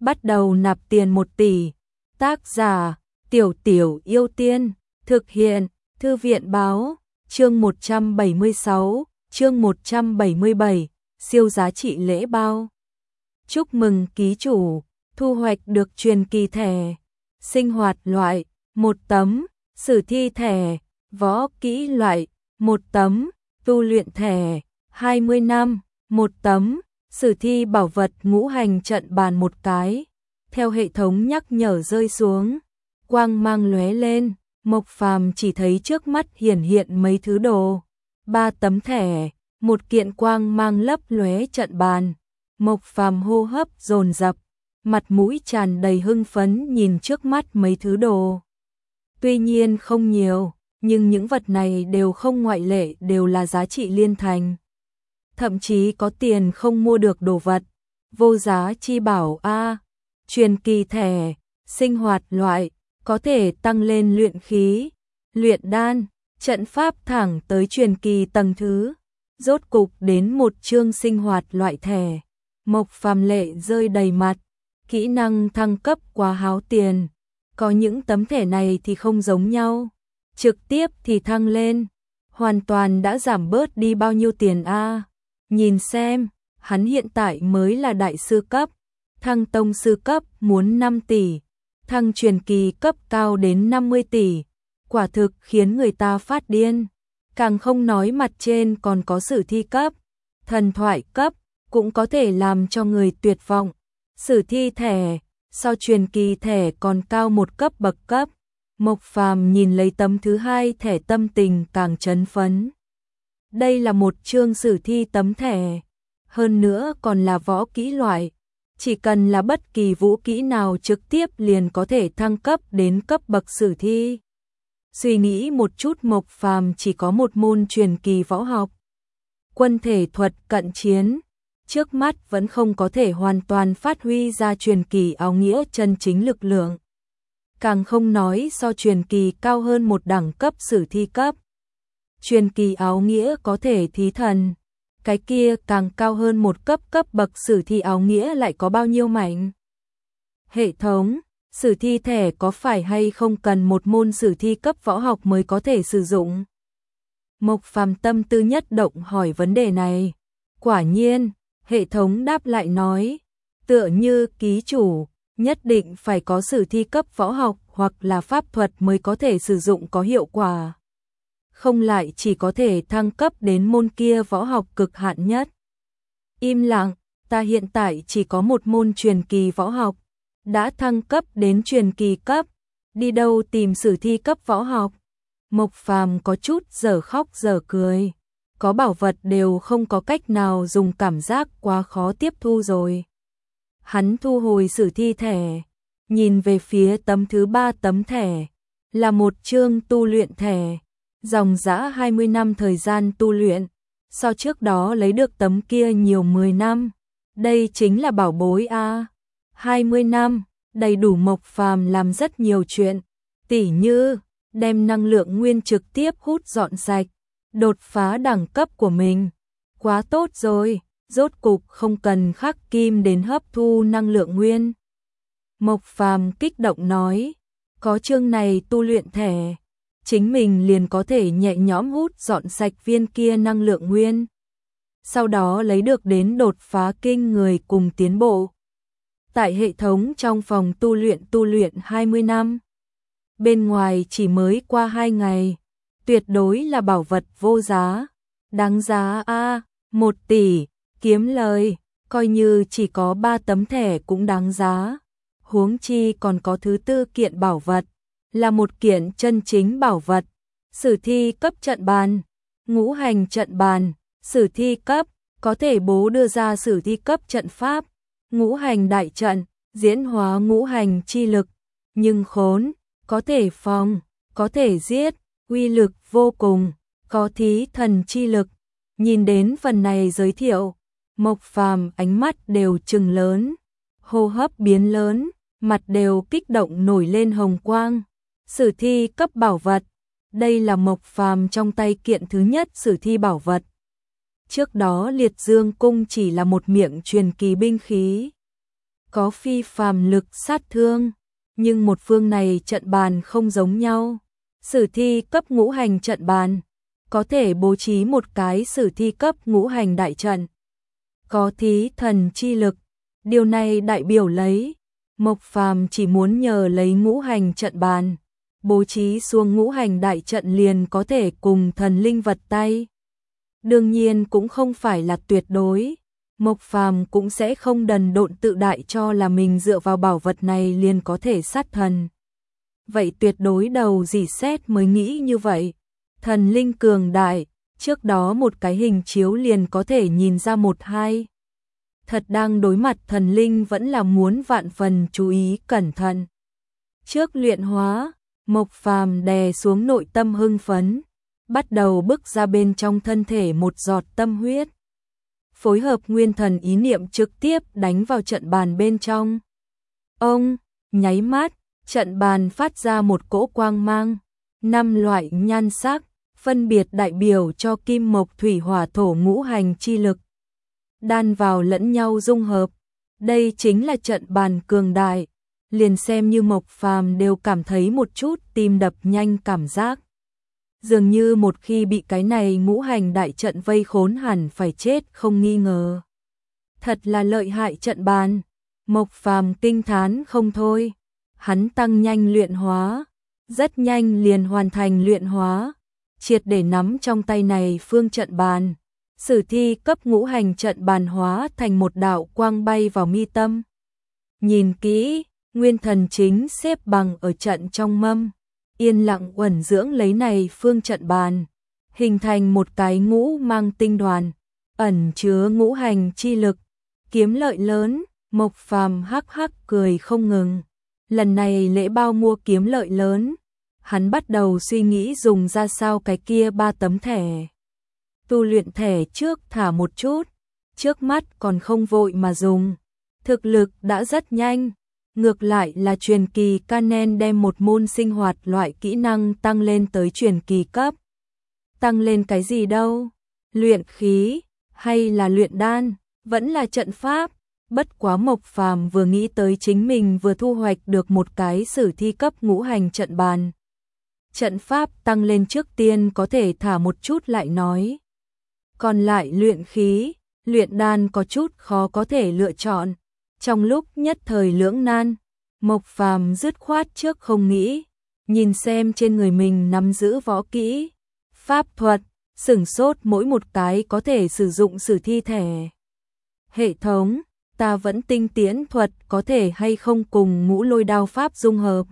bắt đầu nạp tiền 1 tỷ. Tác giả: Tiểu Tiểu Yêu Tiên. Thực hiện: Thư viện báo. Chương 176, chương 177, siêu giá trị lễ bao. Chúc mừng ký chủ, thu hoạch được truyền kỳ thẻ. Sinh hoạt loại, 1 tấm. Sử thi thẻ. Võ kỹ loại, 1 tấm. Tu luyện thẻ, 20 năm, 1 tấm. Sử thi bảo vật ngũ hành trận bàn 1 cái. Theo hệ thống nhắc nhở rơi xuống, quang mang lóe lên, Mộc Phàm chỉ thấy trước mắt hiển hiện mấy thứ đồ. 3 tấm thẻ, 1 kiện quang mang lấp lóe trận bàn. Mộc Phàm hô hấp dồn dập, mặt mũi tràn đầy hưng phấn nhìn trước mắt mấy thứ đồ. Tuy nhiên không nhiều, nhưng những vật này đều không ngoại lệ đều là giá trị liên thành. Thậm chí có tiền không mua được đồ vật, vô giá chi bảo a. Truyền kỳ thẻ, sinh hoạt loại, có thể tăng lên luyện khí, luyện đan, trận pháp thẳng tới truyền kỳ tầng thứ. Rốt cục đến một chương sinh hoạt loại thẻ. Mộc Phàm lệ rơi đầy mặt, kỹ năng thăng cấp quá háo tiền. Có những tấm thẻ này thì không giống nhau, trực tiếp thì thăng lên, hoàn toàn đã giảm bớt đi bao nhiêu tiền a. Nhìn xem, hắn hiện tại mới là đại sư cấp, thăng tông sư cấp muốn 5 tỷ, thăng truyền kỳ cấp cao đến 50 tỷ, quả thực khiến người ta phát điên. Càng không nói mặt trên còn có sử thi cấp, thần thoại cấp, cũng có thể làm cho người tuyệt vọng. Sử thi thẻ, so truyền kỳ thẻ còn cao 1 cấp bậc cấp. Mộc Phàm nhìn lấy tấm thứ 2 thẻ tâm tình càng chấn phấn. Đây là một chương sử thi tấm thẻ, hơn nữa còn là võ kỹ loại. Chỉ cần là bất kỳ vũ kỹ nào trực tiếp liền có thể thăng cấp đến cấp bậc sử thi. Suy nghĩ một chút, Mộc Phàm chỉ có một môn truyền kỳ võ học, quân thể thuật cận chiến, trước mắt vẫn không có thể hoàn toàn phát huy ra truyền kỳ áo nghĩa chân chính lực lượng. Càng không nói so truyền kỳ cao hơn một đẳng cấp sử thi cấp. Truyền kỳ áo nghĩa có thể thí thần, cái kia càng cao hơn một cấp bậc sử thi áo nghĩa lại có bao nhiêu mạnh. Hệ thống, sử thi thẻ có phải hay không cần một môn sử thi cấp võ học mới có thể sử dụng? Mộc Phàm tâm tư nhất động hỏi vấn đề này. Quả nhiên, hệ thống đáp lại nói, tựa như ký chủ, nhất định phải có sử thi cấp võ học hoặc là pháp thuật mới có thể sử dụng có hiệu quả. Không lại chỉ có thể thăng cấp đến môn kia võ học cực hạn nhất. Im lặng, ta hiện tại chỉ có một môn truyền kỳ võ học, đã thăng cấp đến truyền kỳ cấp, đi đâu tìm sử thi cấp võ học? Mộc Phàm có chút dở khóc dở cười, có bảo vật đều không có cách nào dùng, cảm giác quá khó tiếp thu rồi. Hắn thu hồi sử thi thẻ, nhìn về phía tấm thứ 3 tấm thẻ, là một chương tu luyện thẻ, dòng dã 20 năm thời gian tu luyện, so trước đó lấy được tấm kia nhiều 10 năm. Đây chính là bảo bối a. 20 năm, đầy đủ Mộc Phàm làm rất nhiều chuyện, tỉ như đem năng lượng nguyên trực tiếp hút dọn sạch, đột phá đẳng cấp của mình. Quá tốt rồi, rốt cục không cần khắc kim đến hấp thu năng lượng nguyên. Mộc Phàm kích động nói, có chương này tu luyện thẻ, chính mình liền có thể nhẹ nhõm hút dọn sạch viên kia năng lượng nguyên. Sau đó lấy được đến đột phá kinh người cùng tiến bộ. Tại hệ thống trong phòng tu luyện 20 năm. Bên ngoài chỉ mới qua 2 ngày, tuyệt đối là bảo vật vô giá. Đáng giá a, 1 tỷ, kiếm lời, coi như chỉ có 3 tấm thẻ cũng đáng giá. Huống chi còn có thứ 4 kiện bảo vật, là một kiện chân chính bảo vật. Sử thi cấp trận bàn, ngũ hành trận bàn, sử thi cấp, có thể bố đưa ra sử thi cấp trận pháp, ngũ hành đại trận, diễn hóa ngũ hành chi lực, nhưng khốn, có thể phòng, có thể giết, uy lực vô cùng, có thí thần chi lực. Nhìn đến phần này giới thiệu, Mộc Phàm ánh mắt đều trừng lớn, hô hấp biến lớn, mặt đều kích động nổi lên hồng quang. Sử thi cấp bảo vật, đây là Mộc Phàm trong tay kiện thứ nhất sử thi bảo vật. Trước đó Liệt Dương cung chỉ là một miệng truyền kỳ binh khí. có phi phàm lực sát thương, nhưng một phương này trận bàn không giống nhau. Sử thi cấp ngũ hành trận bàn, có thể bố trí một cái sử thi cấp ngũ hành đại trận, có thí thần chi lực, điều này đại biểu lấy Mộc Phàm chỉ muốn nhờ lấy ngũ hành trận bàn, bố trí xuống ngũ hành đại trận liền có thể cùng thần linh vật tay. Đương nhiên cũng không phải là tuyệt đối, Mộc Phàm cũng sẽ không đần độn tự đại cho là mình dựa vào bảo vật này liền có thể sát thần. Vậy tuyệt đối đầu dỉ xét mới nghĩ như vậy. Thần linh cường đại, trước đó một cái hình chiếu liền có thể nhìn ra một hai. Thật đang đối mặt thần linh vẫn là muốn vạn phần chú ý cẩn thận. Trước luyện hóa, Mộc Phàm đè xuống nội tâm hưng phấn, bắt đầu bức ra bên trong thân thể một giọt tâm huyết. Phối hợp nguyên thần ý niệm trực tiếp đánh vào trận bàn bên trong. Ông, nháy mắt, trận bàn phát ra một cỗ quang mang, 5 loại nhan sắc, phân biệt đại biểu cho kim mộc thủy hỏa thổ ngũ hành chi lực. Đan vào lẫn nhau dung hợp, đây chính là trận bàn cường đại, liền xem như Mộc Phàm đều cảm thấy một chút tim đập nhanh cảm giác. Dường như một khi bị cái này ngũ hành đại trận vây khốn hẳn phải chết không nghi ngờ. Thật là lợi hại trận bàn, Mộc Phàm kinh thán không thôi. Hắn tăng nhanh luyện hóa, rất nhanh liền hoàn thành luyện hóa, triệt để nắm trong tay này phương trận bàn. Sử thi cấp ngũ hành trận bàn hóa thành một đạo quang bay vào mi tâm. Nhìn kỹ, nguyên thần chính xếp bằng ở trận trong mâm, yên lặng uẩn dưỡng lấy này phương trận bàn, hình thành một cái ngũ mang tinh đoàn, ẩn chứa ngũ hành chi lực, kiếm lợi lớn. Mộc Phàm hắc hắc cười không ngừng. Lần này lễ bao mua kiếm lợi lớn, hắn bắt đầu suy nghĩ dùng ra sao cái kia 3 tấm thẻ. Tu luyện thẻ trước thả một chút, trước mắt còn không vội mà dùng, thực lực đã rất nhanh. Ngược lại là truyền kỳ Canen đem một môn sinh hoạt loại kỹ năng tăng lên tới truyền kỳ cấp. Tăng lên cái gì đâu? Luyện khí, hay là luyện đan, vẫn là trận pháp. Bất quá Mộc Phàm vừa nghĩ tới chính mình vừa thu hoạch được một cái sử thi cấp ngũ hành trận bàn. Trận pháp tăng lên trước tiên có thể thả một chút lại nói. Còn lại luyện khí, luyện đan có chút khó có thể lựa chọn. Trong lúc nhất thời lưỡng nan, Mộc Phàm dứt khoát trước không nghĩ, nhìn xem trên người mình nắm giữ võ kỹ, pháp thuật, sửng sốt mỗi một cái có thể sử dụng sử thi thẻ. Hệ thống, ta vẫn tinh tiến thuật có thể hay không cùng ngũ lôi đao pháp dung hợp?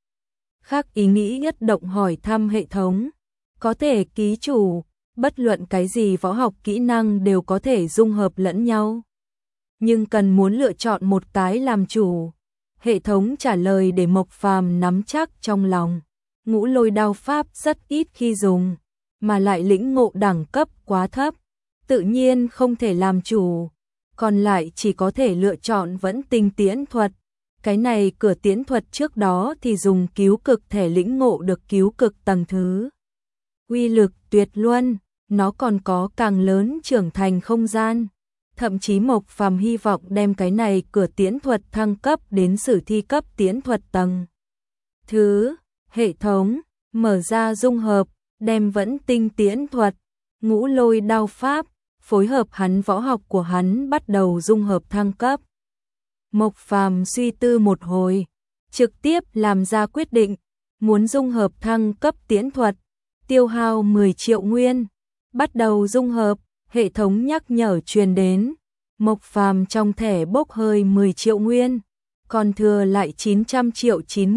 Khác ý nghĩ nhất động hỏi thăm hệ thống, có thể ký chủ, bất luận cái gì võ học kỹ năng đều có thể dung hợp lẫn nhau. Nhưng cần muốn lựa chọn một cái làm chủ. Hệ thống trả lời để Mộc Phàm nắm chắc trong lòng. Ngũ lôi đao pháp rất ít khi dùng, mà lại lĩnh ngộ đẳng cấp quá thấp, tự nhiên không thể làm chủ. Còn lại chỉ có thể lựa chọn vẫn tinh tiễn thuật. Cái này cửa tiễn thuật trước đó thì dùng cứu cực thể lĩnh ngộ được cứu cực tầng thứ. Uy lực tuyệt luân, nó còn có càng lớn trưởng thành không gian. Thậm chí Mộc Phàm hy vọng đem cái này cửa tiễn thuật thăng cấp đến sử thi cấp tiễn thuật tầng thứ. Hệ thống, mở ra dung hợp, đem vẫn tinh tiễn thuật, ngũ lôi đao pháp, phối hợp hắn võ học của hắn bắt đầu dung hợp thăng cấp. Mộc Phàm suy tư một hồi, trực tiếp làm ra quyết định, muốn dung hợp thăng cấp tiễn thuật, tiêu hao 10 triệu nguyên. Bắt đầu dung hợp, hệ thống nhắc nhở truyền đến. Mộc Phàm trong thẻ bốc hơi 10 triệu nguyên, còn thừa lại 900 triệu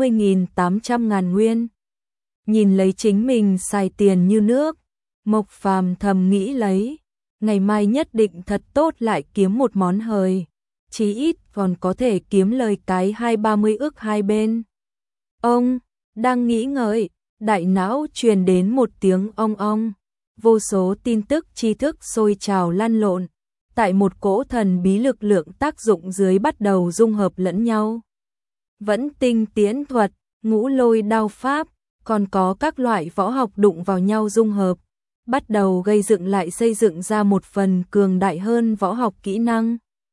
90.800 ngàn nguyên. Nhìn lấy chính mình xài tiền như nước, Mộc Phàm thầm nghĩ lấy, ngày mai nhất định thật tốt lại kiếm một món hời, chí ít còn có thể kiếm lời cái 20-30 ức hai bên. Ông, đang nghĩ ngợi, đại não truyền đến một tiếng ong ong, vô số tin tức tri thức sôi trào lăn lộn, tại một cỗ thần bí lực lượng tác dụng dưới bắt đầu dung hợp lẫn nhau. Vẫn tinh tiễn thuật, ngũ lôi đao pháp, còn có các loại võ học đụng vào nhau dung hợp, bắt đầu gây dựng lại xây dựng ra một phần cường đại hơn võ học kỹ năng.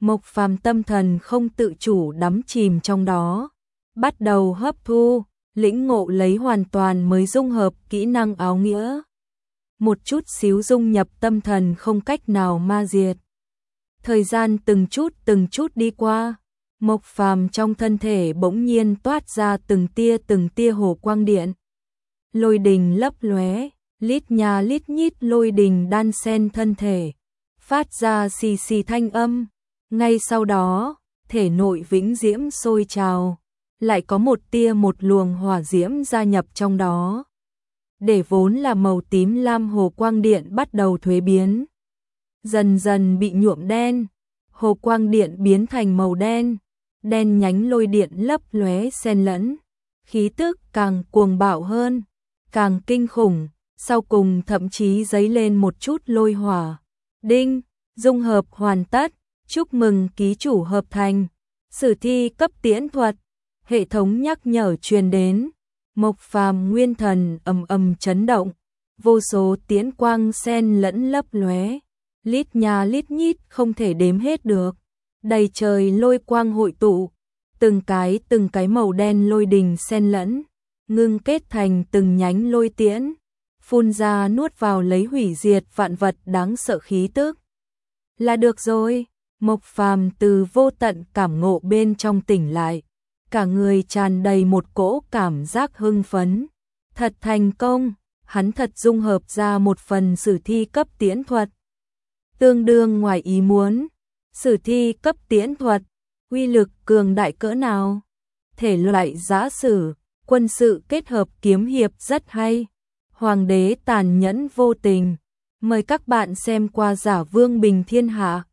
Mộc Phàm tâm thần không tự chủ đắm chìm trong đó, bắt đầu hấp thu, lĩnh ngộ lấy hoàn toàn mới dung hợp kỹ năng áo nghĩa. Một chút xíu dung nhập tâm thần không cách nào ma diệt. Thời gian từng chút đi qua, Mộc Phàm trong thân thể bỗng nhiên toát ra từng tia hồ quang điện. Lôi đình lấp lóe, lít nha lít nhít lôi đình đan xen thân thể, phát ra xì xì thanh âm. Ngay sau đó, thể nội vĩnh diễm sôi trào, lại có một luồng hỏa diễm gia nhập trong đó. Để vốn là màu tím lam hồ quang điện bắt đầu thuế biến, dần dần bị nhuộm đen, hồ quang điện biến thành màu đen, đen nhánh lôi điện lấp lóe xen lẫn, khí tức càng cuồng bạo hơn, càng kinh khủng, sau cùng thậm chí dấy lên một chút lôi hỏa. Đinh, dung hợp hoàn tất, chúc mừng ký chủ hợp thành. Sử thi cấp tiễn thuật, hệ thống nhắc nhở truyền đến. Mộc Phàm nguyên thần ầm ầm chấn động, vô số tiễn quang xen lẫn lấp lóe, lít nha lít nhít không thể đếm hết được. Đầy trời lôi quang hội tụ, từng cái màu đen lôi đình xen lẫn, ngưng kết thành từng nhánh lôi tiễn, phun ra nuốt vào lấy hủy diệt vạn vật đáng sợ khí tức. Là được rồi, Mộc Phàm từ vô tận cảm ngộ bên trong tỉnh lại, cả người tràn đầy một cỗ cảm giác hưng phấn. Thật thành công, hắn thật dung hợp ra một phần sử thi cấp tiễn thuật. Tương đương ngoài ý muốn, sử thi cấp tiễn thuật, uy lực cường đại cỡ nào? Thể loại giã sử, quân sự kết hợp kiếm hiệp rất hay. Hoàng đế tàn nhẫn vô tình. Mời các bạn xem qua Giả Vương Bình Thiên Hạ.